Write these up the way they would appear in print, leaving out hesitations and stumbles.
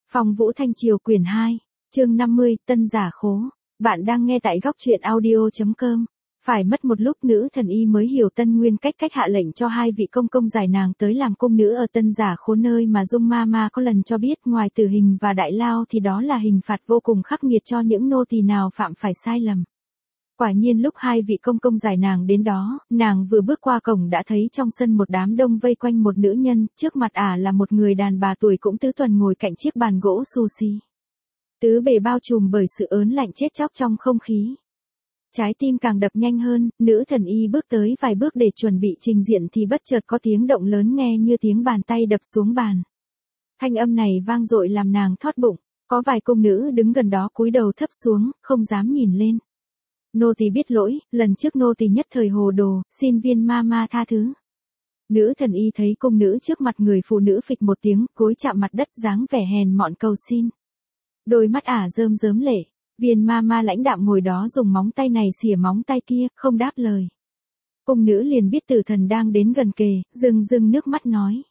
Phong Vũ Thanh Triều quyển 2, chương 50, Tân Giả Khố. Bạn đang nghe tại góc truyện audio.com. Phải mất một lúc nữ thần y mới hiểu Tân Nguyên cách hạ lệnh cho hai vị công công giải nàng tới làm cung nữ ở Tân Giả Khố, nơi mà Dung Ma có lần cho biết ngoài tử hình và đại lao thì đó là hình phạt vô cùng khắc nghiệt cho những nô tỳ nào phạm phải sai lầm. Quả nhiên lúc hai vị công công giải nàng đến đó, nàng vừa bước qua cổng đã thấy trong sân một đám đông vây quanh một nữ nhân, trước mặt ả là một người đàn bà tuổi cũng tứ tuần ngồi cạnh chiếc bàn gỗ xù xì. Tứ bề bao trùm bởi sự ớn lạnh chết chóc trong không khí. Trái tim càng đập nhanh hơn, nữ thần y bước tới vài bước để chuẩn bị trình diện thì bất chợt có tiếng động lớn nghe như tiếng bàn tay đập xuống bàn. Thanh âm này vang dội làm nàng thót bụng, có vài công nữ đứng gần đó cúi đầu thấp xuống, không dám nhìn lên. Nô tỳ biết lỗi, lần trước nô tỳ nhất thời hồ đồ, xin viên ma tha thứ. Nữ thần y thấy công nữ trước mặt người phụ nữ phịch một tiếng, cúi chạm mặt đất dáng vẻ hèn mọn cầu xin. Đôi mắt ả rơm rớm lệ, viên ma lãnh đạm ngồi đó dùng móng tay này xỉa móng tay kia, không đáp lời. Công nữ liền biết tử thần đang đến gần kề, rưng nước mắt nói.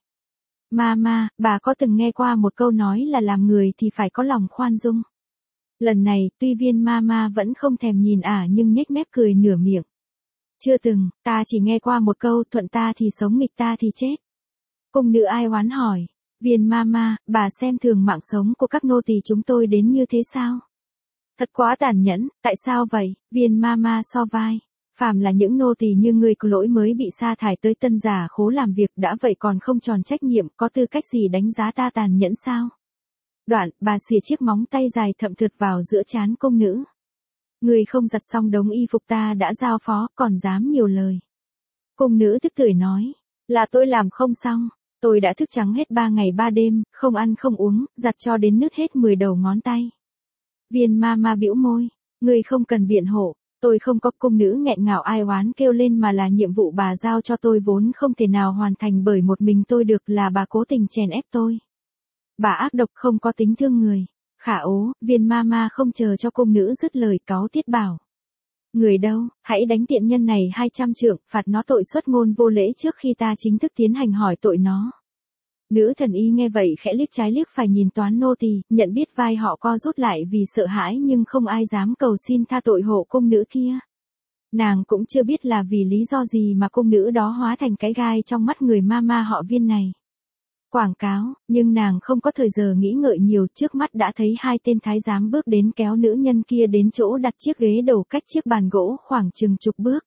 Ma, bà có từng nghe qua một câu nói là làm người thì phải có lòng khoan dung. Lần này, tuy viên ma vẫn không thèm nhìn ả nhưng nhếch mép cười nửa miệng. Chưa từng, ta chỉ nghe qua một câu thuận ta thì sống nghịch ta thì chết. Cung nữ ai oán hỏi. Viên ma, bà xem thường mạng sống của các nô tỳ chúng tôi đến như thế sao? Thật quá tàn nhẫn, tại sao vậy? Viên ma so vai. Phàm là những nô tỳ như ngươi có lỗi mới bị sa thải tới Tân Giả Khố làm việc đã vậy còn không tròn trách nhiệm, có tư cách gì đánh giá ta tàn nhẫn sao? Đoạn, bà xìa chiếc móng tay dài thậm thượt vào giữa trán công nữ. Người không giặt xong đống y phục ta đã giao phó, còn dám nhiều lời. Công nữ tức tưởi nói, là tôi làm không xong, tôi đã thức trắng hết 3 ngày 3 đêm, không ăn không uống, giặt cho đến nứt hết 10 đầu ngón tay. Viên ma bĩu môi, người không cần biện hộ, tôi không có. Công nữ nghẹn ngào ai oán kêu lên mà là nhiệm vụ bà giao cho tôi vốn không thể nào hoàn thành bởi một mình tôi được, là bà cố tình chèn ép tôi. Bà ác độc không có tính thương người. Khả ố, viên ma không chờ cho công nữ dứt lời cáu tiết bảo. Người đâu, hãy đánh tiện nhân này 200 trượng, phạt nó tội xuất ngôn vô lễ trước khi ta chính thức tiến hành hỏi tội nó. Nữ thần y nghe vậy khẽ liếc trái liếc phải nhìn toán nô tỳ, nhận biết vai họ co rút lại vì sợ hãi nhưng không ai dám cầu xin tha tội hộ công nữ kia. Nàng cũng chưa biết là vì lý do gì mà công nữ đó hóa thành cái gai trong mắt người ma họ Viên này. Quảng cáo, nhưng nàng không có thời giờ nghĩ ngợi nhiều, trước mắt đã thấy hai tên thái giám bước đến kéo nữ nhân kia đến chỗ đặt chiếc ghế đầu cách chiếc bàn gỗ khoảng chừng chục bước.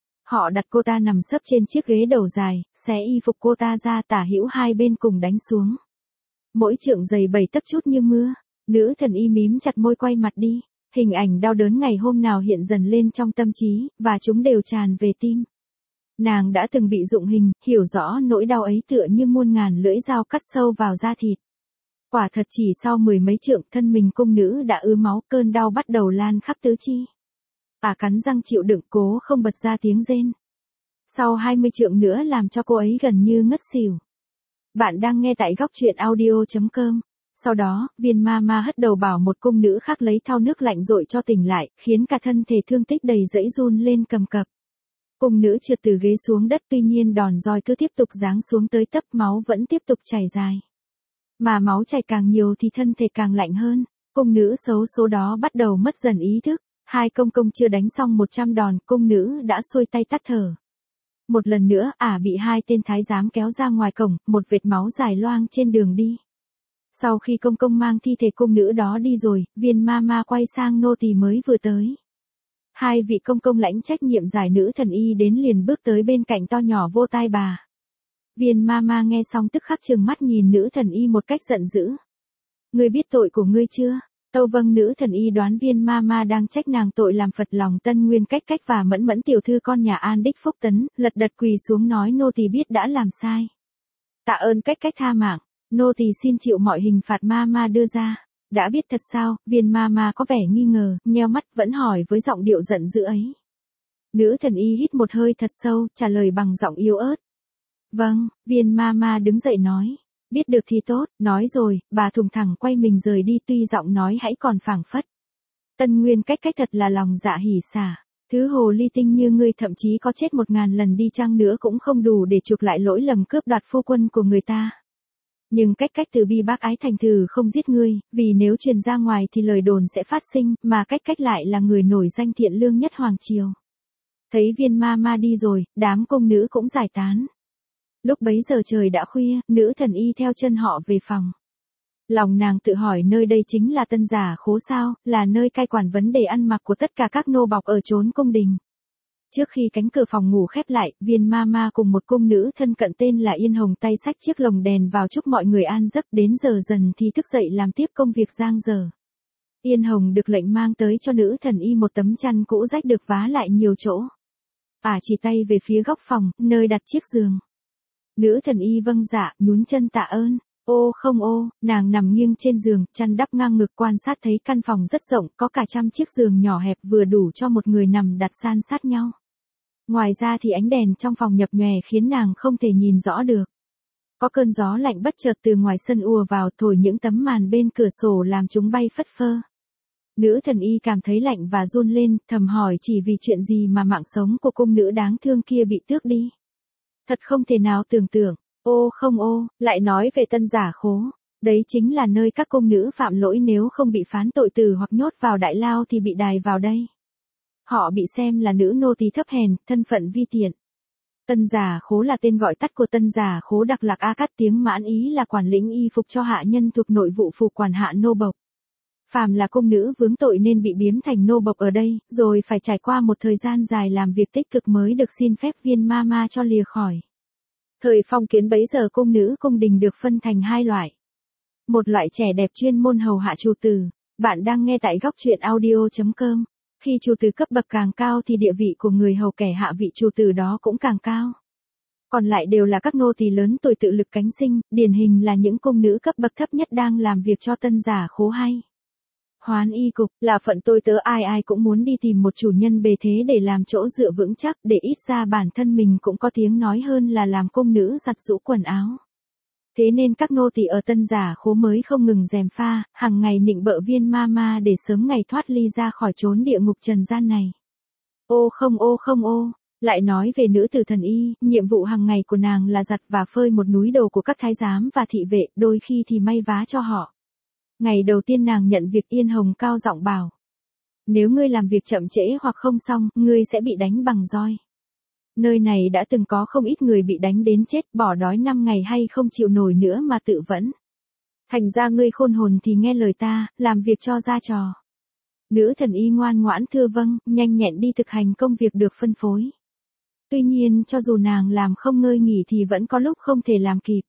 Họ đặt cô ta nằm sấp trên chiếc ghế đầu dài, xé y phục cô ta ra tả hữu hai bên cùng đánh xuống. Mỗi trượng dày 7 tấc chút như mưa, nữ thần y mím chặt môi quay mặt đi, hình ảnh đau đớn ngày hôm nào hiện dần lên trong tâm trí, và chúng đều tràn về tim. Nàng đã từng bị dụng hình, hiểu rõ nỗi đau ấy tựa như muôn ngàn lưỡi dao cắt sâu vào da thịt. Quả thật chỉ sau 10 mấy trượng thân mình cung nữ đã ứa máu, cơn đau bắt đầu lan khắp tứ chi. Cắn răng chịu đựng cố không bật ra tiếng rên. Sau 20 trượng nữa làm cho cô ấy gần như ngất xỉu. Bạn đang nghe tại góc truyện audio.com. Sau đó, viên ma hất đầu bảo một cung nữ khác lấy thau nước lạnh dội cho tỉnh lại, khiến cả thân thể thương tích đầy dẫy run lên cầm cập. Cung nữ trượt từ ghế xuống đất, tuy nhiên đòn roi cứ tiếp tục giáng xuống tới tấp, máu vẫn tiếp tục chảy dài. Mà máu chảy càng nhiều thì thân thể càng lạnh hơn, cung nữ xấu số đó bắt đầu mất dần ý thức. Hai công công chưa đánh xong 100 đòn, cung nữ đã xuôi tay tắt thở. Một lần nữa, ả bị hai tên thái giám kéo ra ngoài cổng, một vệt máu dài loang trên đường đi. Sau khi công công mang thi thể cung nữ đó đi rồi, viên ma quay sang nô tỳ mới vừa tới. Hai vị công công lãnh trách nhiệm giải nữ thần y đến liền bước tới bên cạnh to nhỏ vô tai bà. Viên ma nghe xong tức khắc trừng mắt nhìn nữ thần y một cách giận dữ. Ngươi biết tội của ngươi chưa? Tâu vâng. Nữ thần y đoán viên ma đang trách nàng tội làm phật lòng Tân Nguyên cách và mẫn tiểu thư con nhà An Đích Phúc Tấn, lật đật quỳ xuống nói nô tỳ biết đã làm sai. Tạ ơn cách tha mạng, nô tỳ xin chịu mọi hình phạt ma đưa ra. Đã biết thật sao? Viên ma có vẻ nghi ngờ, nheo mắt vẫn hỏi với giọng điệu giận dữ ấy. Nữ thần y hít một hơi thật sâu, trả lời bằng giọng yếu ớt. Vâng. Viên ma đứng dậy nói. Biết được thì tốt, nói rồi, bà thùng thẳng quay mình rời đi, tuy giọng nói hãy còn phảng phất. Tân Nguyên cách thật là lòng dạ hỉ xả. Thứ hồ ly tinh như ngươi thậm chí có chết 1000 lần đi chăng nữa cũng không đủ để chuộc lại lỗi lầm cướp đoạt phu quân của người ta. Nhưng cách từ bi bác ái thành thử không giết ngươi, vì nếu truyền ra ngoài thì lời đồn sẽ phát sinh, mà cách lại là người nổi danh thiện lương nhất hoàng triều. Thấy viên ma ma đi rồi, đám công nữ cũng giải tán. Lúc bấy giờ trời đã khuya, nữ thần y theo chân họ về phòng. Lòng nàng tự hỏi nơi đây chính là Tân Giả Khố sao, là nơi cai quản vấn đề ăn mặc của tất cả các nô bộc ở chốn cung đình. Trước khi cánh cửa phòng ngủ khép lại, viên ma ma cùng một cung nữ thân cận tên là Yên Hồng tay xách chiếc lồng đèn vào chúc mọi người an giấc, đến giờ dần thì thức dậy làm tiếp công việc giang dở. Yên Hồng được lệnh mang tới cho nữ thần y một tấm chăn cũ rách được vá lại nhiều chỗ. Chỉ tay về phía góc phòng, nơi đặt chiếc giường. Nữ thần y vâng dạ, nhún chân tạ ơn. Ô không ô, nàng nằm nghiêng trên giường, chăn đắp ngang ngực quan sát thấy căn phòng rất rộng, có cả trăm chiếc giường nhỏ hẹp vừa đủ cho một người nằm đặt san sát nhau. Ngoài ra thì ánh đèn trong phòng nhập nhòe khiến nàng không thể nhìn rõ được. Có cơn gió lạnh bất chợt từ ngoài sân ùa vào thổi những tấm màn bên cửa sổ làm chúng bay phất phơ. Nữ thần y cảm thấy lạnh và run lên, thầm hỏi chỉ vì chuyện gì mà mạng sống của cung nữ đáng thương kia bị tước đi. Thật không thể nào tưởng tượng. Ô không ô, lại nói về Tân Giả Khố. Đấy chính là nơi các cung nữ phạm lỗi nếu không bị phán tội tử hoặc nhốt vào đại lao thì bị đày vào đây. Họ bị xem là nữ nô tỳ thấp hèn, thân phận vi tiện. Tân Giả Khố là tên gọi tắt của Tân Giả Khố Đặc Lạc A Cát, tiếng Mãn Ý là quản lĩnh y phục cho hạ nhân thuộc nội vụ phủ quản hạ nô bộc. Phàm là cung nữ vướng tội nên bị biếm thành nô bộc ở đây, rồi phải trải qua một thời gian dài làm việc tích cực mới được xin phép viên ma ma cho lìa khỏi. Thời phong kiến bấy giờ cung nữ cung đình được phân thành hai loại. Một loại trẻ đẹp chuyên môn hầu hạ chủ tử. Bạn đang nghe tại góc truyện audio.com. Khi chủ tử cấp bậc càng cao thì địa vị của người hầu kẻ hạ vị chủ tử đó cũng càng cao. Còn lại đều là các nô tỳ lớn tuổi tự lực cánh sinh, điển hình là những cung nữ cấp bậc thấp nhất đang làm việc cho Tân Giả Khố hay. Hoán y cục là phận tôi tớ, ai cũng muốn đi tìm một chủ nhân bề thế để làm chỗ dựa vững chắc, để ít ra bản thân mình cũng có tiếng nói hơn là làm cung nữ giặt giũ quần áo. Thế nên các nô tỳ ở Tân Giả Khố mới không ngừng gièm pha, hàng ngày nịnh bợ viên ma ma để sớm ngày thoát ly ra khỏi chốn địa ngục trần gian này. Ô không ô, lại nói về nữ tử thần y, nhiệm vụ hàng ngày của nàng là giặt và phơi một núi đồ của các thái giám và thị vệ, đôi khi thì may vá cho họ. Ngày đầu tiên nàng nhận việc, Yên Hồng cao giọng bảo: nếu ngươi làm việc chậm trễ hoặc không xong, ngươi sẽ bị đánh bằng roi. Nơi này đã từng có không ít người bị đánh đến chết, bỏ đói 5 ngày hay không chịu nổi nữa mà tự vẫn. Thành ra ngươi khôn hồn thì nghe lời ta, làm việc cho ra trò. Nữ thần y ngoan ngoãn thưa vâng, nhanh nhẹn đi thực hành công việc được phân phối. Tuy nhiên cho dù nàng làm không ngơi nghỉ thì vẫn có lúc không thể làm kịp.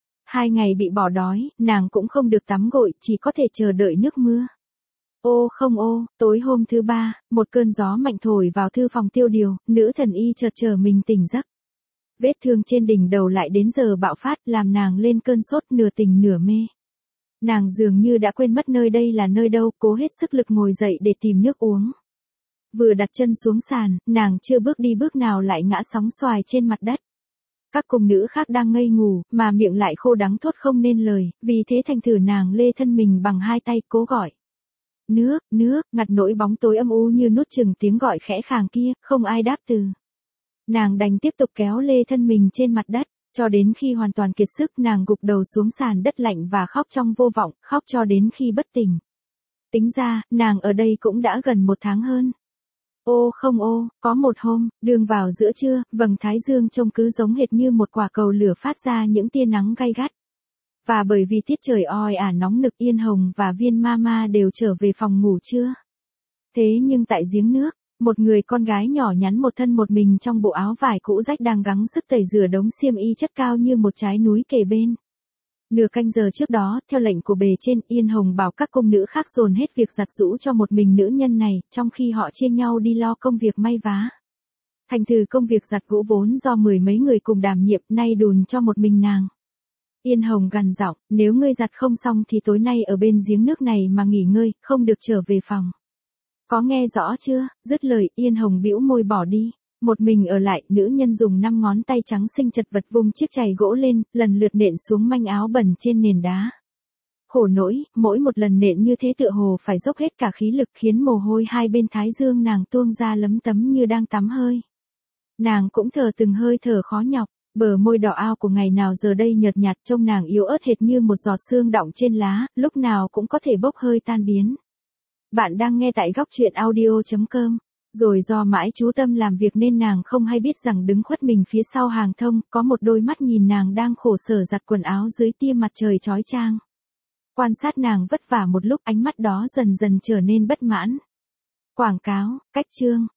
2 ngày bị bỏ đói, nàng cũng không được tắm gội, chỉ có thể chờ đợi nước mưa. Ô không ô, tối hôm thứ 3, một cơn gió mạnh thổi vào thư phòng tiêu điều, nữ thần y chợt chờ mình tỉnh giấc. Vết thương trên đỉnh đầu lại đến giờ bạo phát, làm nàng lên cơn sốt, nửa tỉnh nửa mê. Nàng dường như đã quên mất nơi đây là nơi đâu, cố hết sức lực ngồi dậy để tìm nước uống. Vừa đặt chân xuống sàn, nàng chưa bước đi bước nào lại ngã sóng xoài trên mặt đất. Các cung nữ khác đang ngây ngủ, mà miệng lại khô đắng thốt không nên lời, vì thế thành thử nàng lê thân mình bằng hai tay cố gọi. Nước, ngặt nỗi bóng tối âm u như nuốt chừng tiếng gọi khẽ khàng kia, không ai đáp từ. Nàng đành tiếp tục kéo lê thân mình trên mặt đất, cho đến khi hoàn toàn kiệt sức nàng gục đầu xuống sàn đất lạnh và khóc trong vô vọng, khóc cho đến khi bất tỉnh. Tính ra, nàng ở đây cũng đã gần 1 tháng hơn. Ô không ô, có một hôm, đường vào giữa trưa, vầng thái dương trông cứ giống hệt như một quả cầu lửa phát ra những tia nắng gay gắt. Và bởi vì tiết trời oi ả nóng nực, Yên Hồng và viên ma ma đều trở về phòng ngủ trưa. Thế nhưng tại giếng nước, một người con gái nhỏ nhắn một thân một mình trong bộ áo vải cũ rách đang gắng sức tẩy rửa đống xiêm y chất cao như một trái núi kề bên. Nửa canh giờ trước đó, theo lệnh của bề trên, Yên Hồng bảo các cung nữ khác dồn hết việc giặt giũ cho một mình nữ nhân này, trong khi họ chia nhau đi lo công việc may vá. Thành thử công việc giặt gỗ vốn do 10 mấy người cùng đảm nhiệm, nay đùn cho một mình nàng. Yên Hồng gằn giọng, nếu ngươi giặt không xong thì tối nay ở bên giếng nước này mà nghỉ ngơi, không được trở về phòng. Có nghe rõ chưa? Dứt lời, Yên Hồng bĩu môi bỏ đi. Một mình ở lại, nữ nhân dùng 5 ngón tay trắng xinh chật vật vung chiếc chày gỗ lên, lần lượt nện xuống manh áo bẩn trên nền đá. Khổ nỗi, mỗi một lần nện như thế tựa hồ phải dốc hết cả khí lực, khiến mồ hôi hai bên thái dương nàng tuôn ra lấm tấm như đang tắm hơi. Nàng cũng thở từng hơi thở khó nhọc. Bờ môi đỏ ao của ngày nào giờ đây nhợt nhạt, trông nàng yếu ớt hệt như một giọt sương đọng trên lá, lúc nào cũng có thể bốc hơi tan biến. Bạn đang nghe tại góc truyện audio.com. Rồi do mãi chú tâm làm việc nên nàng không hay biết rằng đứng khuất mình phía sau hàng thông, có một đôi mắt nhìn nàng đang khổ sở giặt quần áo dưới tia mặt trời chói chang. Quan sát nàng vất vả một lúc, ánh mắt đó dần dần trở nên bất mãn. Quảng cáo, cách chương.